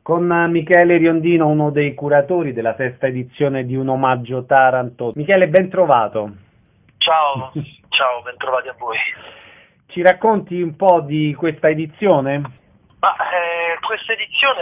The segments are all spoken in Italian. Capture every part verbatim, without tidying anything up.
con Michele Riondino, uno dei curatori della sesta edizione di Un omaggio Taranto. Michele, ben trovato. Ciao, ciao, ben trovati a voi. Ci racconti un po' di questa edizione? Ma eh, questa edizione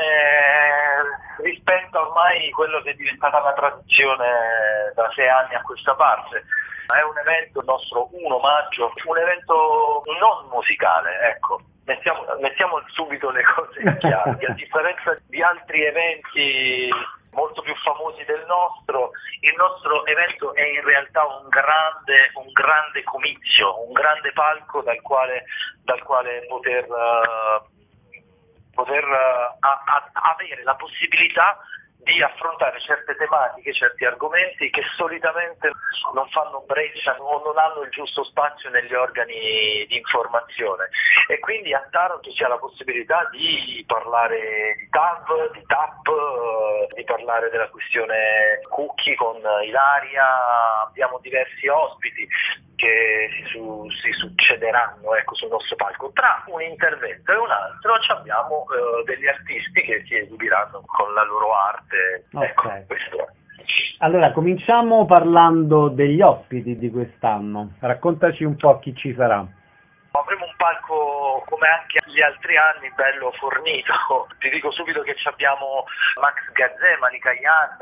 eh, rispetta ormai quello che è diventata una tradizione da sei anni a questa parte. È un evento, il nostro Un omaggio, un evento non musicale, ecco. Mettiamo, mettiamo subito le cose in chiaro. A differenza di altri eventi molto più famosi del nostro, il nostro evento è in realtà un grande, un grande comizio, un grande palco dal quale, dal quale poter, uh, poter uh, a, a, avere la possibilità di affrontare certe tematiche, certi argomenti che solitamente non fanno breccia o non hanno il giusto spazio negli organi di informazione, e quindi a Taranto si ha la possibilità di parlare di T A V, di T A P, di parlare della questione cookie con Ilaria. Abbiamo diversi ospiti che si, su, si succederanno ecco, sul nostro palco. Tra un intervento e un altro abbiamo eh, degli artisti che si esibiranno con la loro arte. Okay. Ecco, questo è. Allora, cominciamo parlando degli ospiti di quest'anno. Raccontaci un po' chi ci sarà. Avremo un palco, come anche gli altri anni, bello fornito. Ti dico subito che abbiamo Max Gazzè, Malika Yan,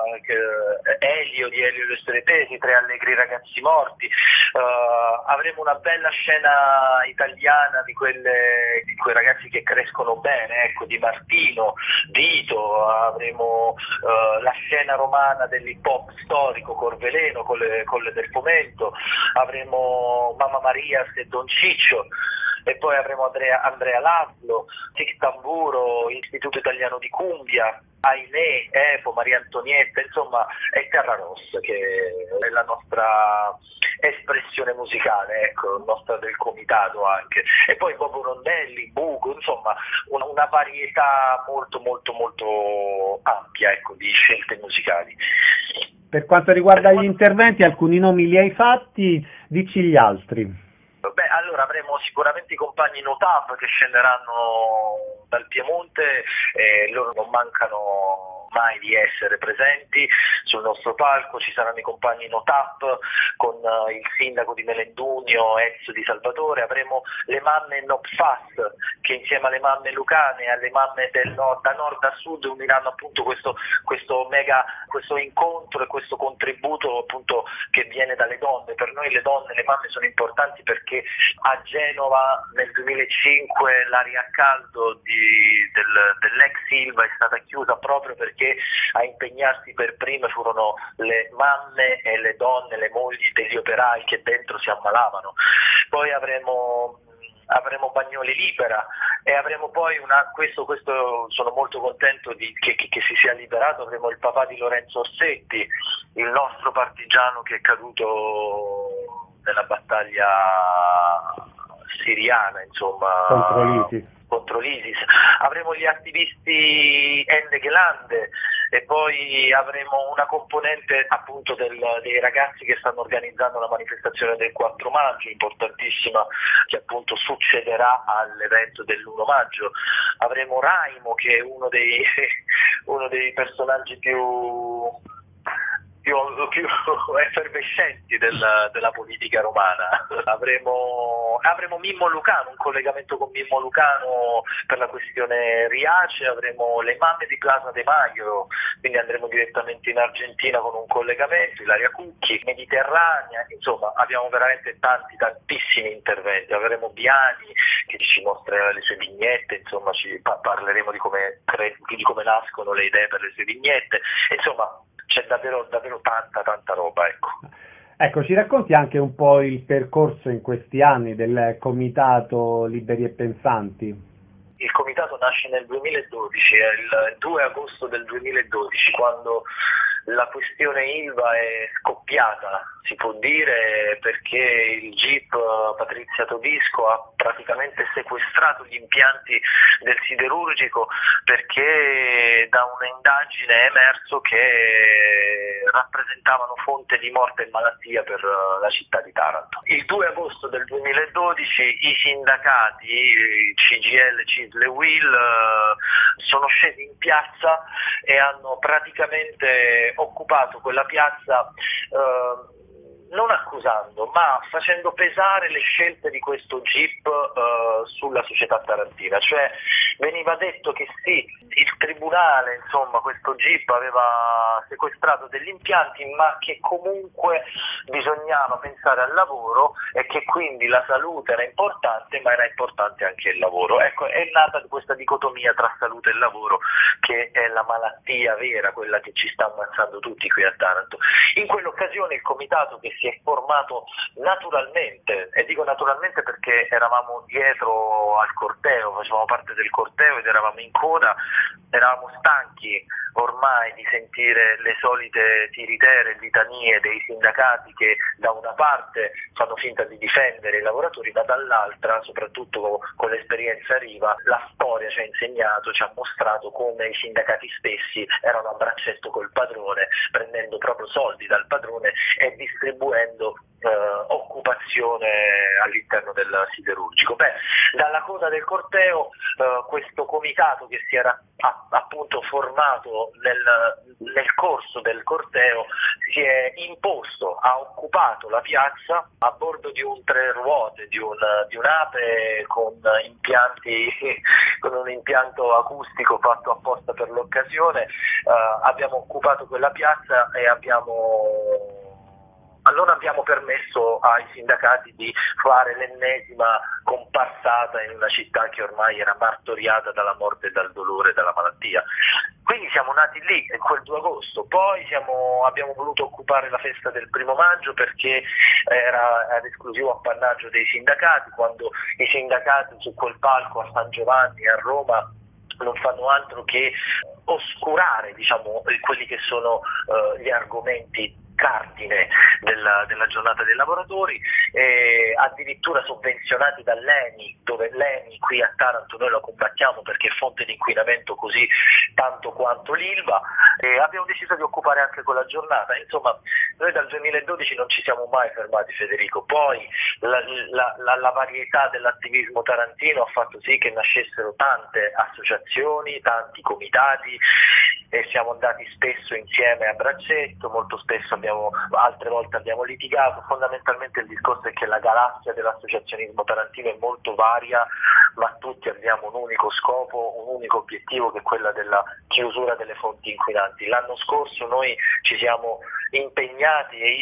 eh, Elio di Elio e le Storie Tesi, Tre Allegri Ragazzi Morti. Uh, avremo una bella scena italiana di quelle di quei ragazzi che crescono bene, ecco, di Martino, Dito. Avremo uh, la scena romana dell'hip hop storico, Corveleno, con le, con le del Fomento. Avremo Mamma Maria e Don Ciccio. E poi avremo Andrea, Andrea Laszlo, Tic Tamburo, Istituto Italiano di Cumbia, Ainè, Epo, Maria Antonietta, insomma è Terra Rossa che è la nostra espressione musicale, ecco, nostra del comitato anche. E poi Bobo Rondelli, Buco, insomma una, una varietà molto molto molto ampia, ecco, di scelte musicali. Per quanto riguarda gli interventi, alcuni nomi li hai fatti, dici gli altri. Beh, allora avremo sicuramente i compagni Notav che scenderanno dal Piemonte, e loro non mancano mai di essere presenti sul nostro palco. Ci saranno i compagni Notap con uh, il sindaco di Melendugno, Ezio Di Salvatore. Avremo le mamme Nopfast che insieme alle mamme lucane e alle mamme del nord, da nord a sud, uniranno appunto questo, questo mega questo incontro e questo contributo appunto che viene dalle donne. Per noi le donne, le mamme sono importanti perché a Genova nel duemilacinque l'area a caldo di, del, dell'ex Ilva è stata chiusa proprio perché a impegnarsi per prime furono le mamme e le donne, le mogli degli operai che dentro si ammalavano. Poi avremo avremo Bagnoli Libera e avremo poi una questo questo sono molto contento di, che, che, che si sia liberato. Avremo il papà di Lorenzo Orsetti, il nostro partigiano che è caduto nella battaglia siriana, insomma, contro l'ISIS. contro l'ISIS. Avremo gli attivisti Ende Gelande e poi avremo una componente appunto del, dei ragazzi che stanno organizzando la manifestazione del quattro maggio, importantissima, che appunto succederà all'evento dell'uno maggio. Avremo Raimo che è uno dei, uno dei personaggi più più, più effervescenti del, della politica romana. Avremo, avremo Mimmo Lucano, un collegamento con Mimmo Lucano per la questione Riace. Avremo le mamme di Plaza de Mayo, quindi andremo direttamente in Argentina con un collegamento, Ilaria Cucchi, Mediterranea, insomma abbiamo veramente tanti, tantissimi interventi. Avremo Biani che ci mostrerà le sue vignette, insomma ci parleremo di come, di come nascono le idee per le sue vignette, insomma c'è davvero, davvero tanta, tanta roba, ecco. Ecco, ci racconti anche un po' il percorso in questi anni del Comitato Liberi e Pensanti? Il comitato nasce nel duemiladodici, è il due agosto del duemiladodici, quando la questione Ilva è scoppiata, si può dire, perché il G I P Patrizia Todisco ha praticamente sequestrato gli impianti del siderurgico, perché da un'indagine è emerso che rappresentavano fonte di morte e malattia per la città di Taranto. Il due agosto del duemiladodici i sindacati C G I L, C I S L e U I L sono scesi in piazza e hanno praticamente occupato quella piazza eh, non accusando, ma facendo pesare le scelte di questo G I P eh, sulla società tarantina. Cioè veniva detto che sì, il tribunale, insomma, questo G I P aveva sequestrato degli impianti, ma che comunque bisognava pensare al lavoro e che quindi la salute era importante, ma era importante anche il lavoro. Ecco, è nata questa dicotomia tra salute e lavoro, che è la malattia vera, quella che ci sta ammazzando tutti qui a Taranto. In quell'occasione il comitato, che si è formato naturalmente, e dico naturalmente perché eravamo dietro al corteo, facevamo parte del corteo ed eravamo in coda, eravamo stanchi ormai di sentire le solite tiritere, litanie dei sindacati che da una parte fanno finta di difendere i lavoratori, ma dall'altra, soprattutto con l'esperienza Riva, la storia ci ha insegnato, ci ha mostrato come i sindacati stessi erano a braccetto col padrone, prendendo proprio soldi dal padrone e distribuendo eh, occupazione all'interno del siderurgico. Beh, dalla coda del corteo eh, questo comitato, che si era a, appunto formato nel, nel corso del corteo, si è imposto, ha occupato la piazza a bordo di un tre ruote, di un, di un'ape con impianti, con un impianto acustico fatto apposta per l'occasione. Uh, abbiamo occupato quella piazza e abbiamo non abbiamo permesso ai sindacati di fare l'ennesima comparsata in una città che ormai era martoriata dalla morte, dal dolore e dalla malattia. Quindi siamo nati lì, quel due agosto, poi siamo, abbiamo voluto occupare la festa del primo maggio perché era ad esclusivo appannaggio dei sindacati, quando i sindacati su quel palco a San Giovanni a Roma non fanno altro che oscurare, diciamo, quelli che sono uh, gli argomenti cardine della, della giornata dei lavoratori, eh, addirittura sovvenzionati dall'E N I, dove l'E N I qui a Taranto noi lo combattiamo perché è fonte di inquinamento così tanto quanto l'Ilva, e abbiamo deciso di occupare anche quella giornata. Insomma, noi dal duemiladodici non ci siamo mai fermati, Federico. Poi la, la, la, la varietà dell'attivismo tarantino ha fatto sì che nascessero tante associazioni, tanti comitati, e siamo andati spesso insieme a braccetto, molto spesso abbiamo, altre volte abbiamo litigato. Fondamentalmente il discorso è che la galassia dell'associazionismo tarantino è molto varia, ma tutti abbiamo un unico scopo, un unico obiettivo, che è quella della chiusura delle fonti inquinanti. L'anno scorso noi ci siamo impegnati, e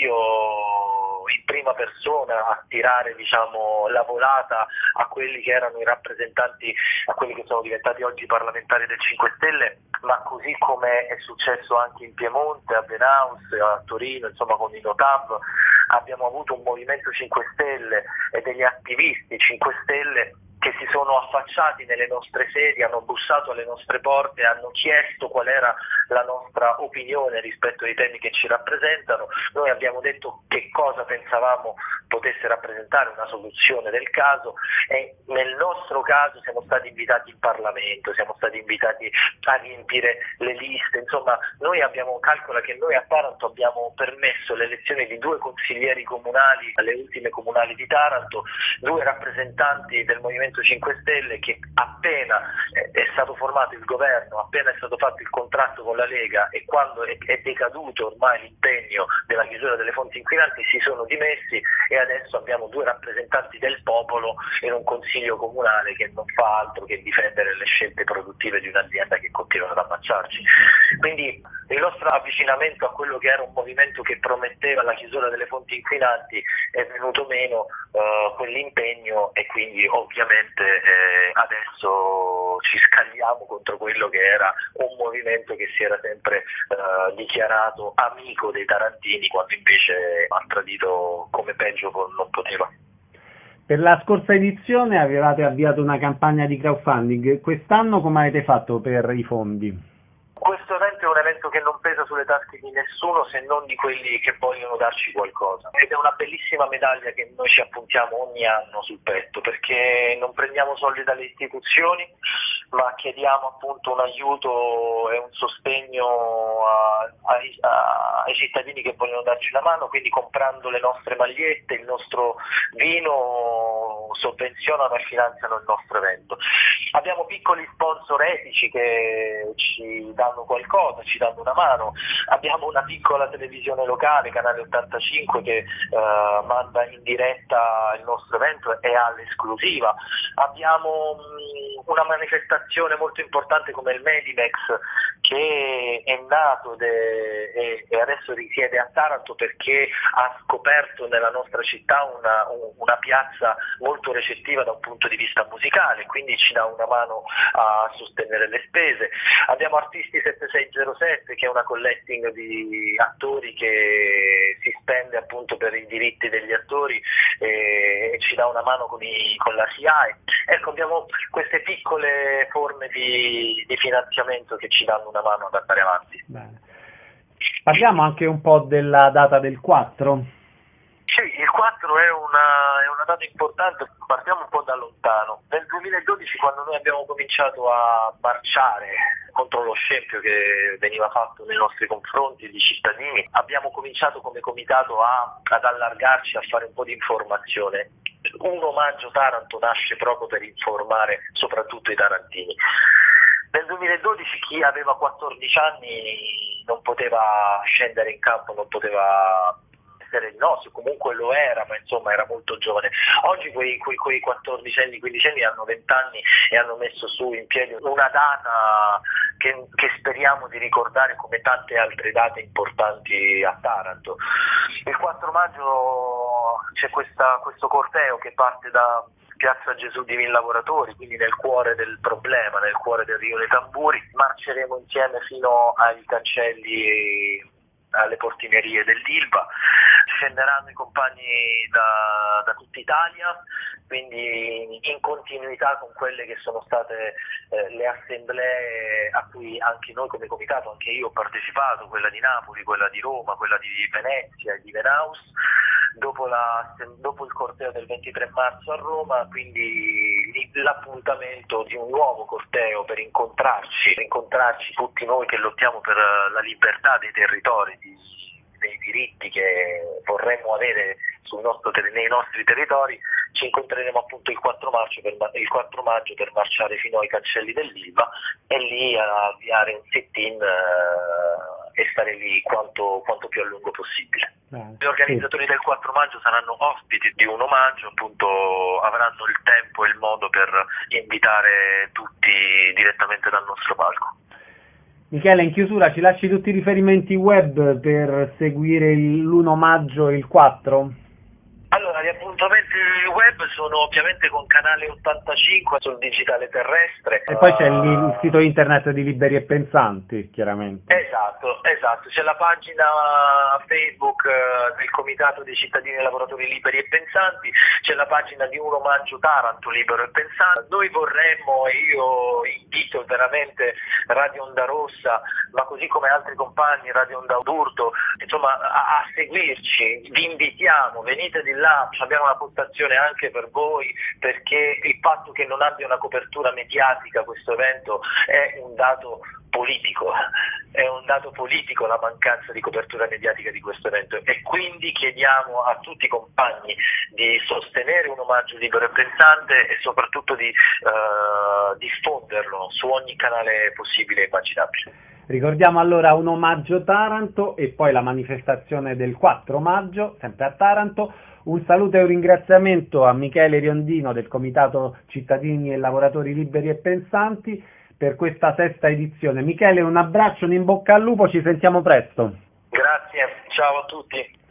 io in prima persona, a tirare, diciamo, la volata a quelli che erano i rappresentanti, a quelli che sono diventati oggi parlamentari del cinque Stelle, ma così come è successo anche in Piemonte, a Benaus, a Torino, insomma con i Notab, abbiamo avuto un movimento cinque Stelle e degli attivisti cinque Stelle che si sono affacciati nelle nostre sedi, hanno bussato alle nostre porte, hanno chiesto qual era la nostra opinione rispetto ai temi che ci rappresentano. Noi abbiamo detto che cosa pensavamo potesse rappresentare una soluzione del caso, e nel nostro caso siamo stati invitati in Parlamento, siamo stati invitati a riempire le liste. Insomma, noi abbiamo, calcola che noi a Taranto abbiamo permesso l'elezione di due consiglieri comunali alle ultime comunali di Taranto, due rappresentanti del Movimento cinque Stelle, che appena è stato formato il governo, appena è stato fatto il contratto con la Lega e quando è decaduto ormai l'impegno della chiusura delle fonti inquinanti, si sono dimessi, e adesso abbiamo due rappresentanti del popolo in un consiglio comunale che non fa altro che difendere le scelte produttive di un'azienda che continua ad ammazzarci. Quindi il nostro avvicinamento a quello che era un movimento che prometteva la chiusura delle fonti inquinanti è venuto meno uh, quell'impegno, e quindi ovviamente eh, adesso ci scagliamo contro quello che era un movimento che si era sempre uh, dichiarato amico dei tarantini, quando invece ha tradito come peggio non poteva. Per la scorsa edizione avevate avviato una campagna di crowdfunding, quest'anno come avete fatto per i fondi? Questo questo evento è un evento che non pesa sulle tasche di nessuno se non di quelli che vogliono darci qualcosa, ed è una bellissima medaglia che noi ci appuntiamo ogni anno sul petto, perché non prendiamo soldi dalle istituzioni, ma chiediamo appunto un aiuto e un sostegno a, a, ai cittadini che vogliono darci una mano, quindi comprando le nostre magliette, il nostro vino, sovvenzionano e finanziano il nostro evento. Abbiamo piccoli sponsor etici che ci danno qualcosa, ci danno una mano, abbiamo una piccola televisione locale, Canale ottantacinque, che uh, manda in diretta il nostro evento e ha l'esclusiva, abbiamo mh, una manifestazione molto importante come il Medimex, che è nato de, e, e adesso risiede a Taranto perché ha scoperto nella nostra città una, una piazza molto recettiva da un punto di vista musicale, quindi ci dà una mano a sostenere le spese. Abbiamo Artisti settantasei zero sette, che è una collecting di attori che si spende appunto per i diritti degli attori e, e ci dà una mano con, i, con la S I A E. Ecco, abbiamo queste piccole forme di, di finanziamento che ci danno una mano ad andare avanti. Bene. Parliamo anche un po' della data del quattro. Sì, il quattro è una, è una data importante, partiamo un po' da lontano. Nel duemiladodici, quando noi abbiamo cominciato a marciare contro lo scempio che veniva fatto nei nostri confronti di cittadini, abbiamo cominciato come comitato a, ad allargarci, a fare un po' di informazione. Un omaggio Taranto nasce proprio per informare soprattutto i tarantini. Nel duemiladodici chi aveva quattordici anni non poteva scendere in campo, non poteva essere il nostro, comunque lo era, ma insomma era molto giovane. Oggi quei, quei, quei quattordicenni, quindicenni hanno venti anni e hanno messo su in piedi una data che, che speriamo di ricordare come tante altre date importanti a Taranto. Il quattro maggio c'è questa, questo corteo che parte da Piazza Gesù di Mille Lavoratori, quindi nel cuore del problema, nel cuore del Rione Tamburi. Marceremo insieme fino ai cancelli, alle portinerie dell'Ilva. Scenderanno i compagni da, da tutta Italia, quindi in continuità con quelle che sono state eh, le assemblee a cui anche noi come comitato, anche io ho partecipato, quella di Napoli, quella di Roma, quella di Venezia e di Venaus. Dopo, la, dopo il corteo del ventitré marzo a Roma, quindi l'appuntamento di un nuovo corteo per incontrarci, per incontrarci tutti noi che lottiamo per la libertà dei territori, di, dei diritti che vorremmo avere sul nostro, nei nostri territori. Ci incontreremo appunto il quattro maggio per, il quattro maggio per marciare fino ai cancelli dell'Ilva e lì avviare un sit-in eh, e stare lì quanto, quanto più a lungo possibile. Gli organizzatori del quattro maggio saranno ospiti di un omaggio, appunto avranno il tempo e il modo per invitare tutti direttamente dal nostro palco. Michele, in chiusura ci lasci tutti i riferimenti web per seguire l'uno maggio e il quattro? Allora, gli appuntamenti web sono ovviamente con Canale ottantacinque sul digitale terrestre. E poi c'è il, il sito internet di Liberi e Pensanti, chiaramente. Esatto, esatto. C'è la pagina Facebook eh, del Comitato dei Cittadini e Lavoratori Liberi e Pensanti, c'è la pagina di Un Omaggio Taranto Libero e Pensante. Noi vorremmo, e io invito veramente Radio Onda Rossa, ma così come altri compagni, Radio Onda d'Urto, insomma, a, a seguirci. Vi invitiamo, venite di là, abbiamo una postazione anche per voi, perché il fatto che non abbia una copertura mediatica questo evento è un dato politico, è un dato politico la mancanza di copertura mediatica di questo evento, e quindi chiediamo a tutti i compagni di sostenere Un Omaggio Libero e Pensante e soprattutto di uh, diffonderlo su ogni canale possibile e immaginabile. Ricordiamo allora Un Omaggio Taranto e poi la manifestazione del quattro maggio, sempre a Taranto. Un saluto e un ringraziamento a Michele Riondino del Comitato Cittadini e Lavoratori Liberi e Pensanti per questa sesta edizione. Michele, un abbraccio, un in bocca al lupo, ci sentiamo presto. Grazie, ciao a tutti.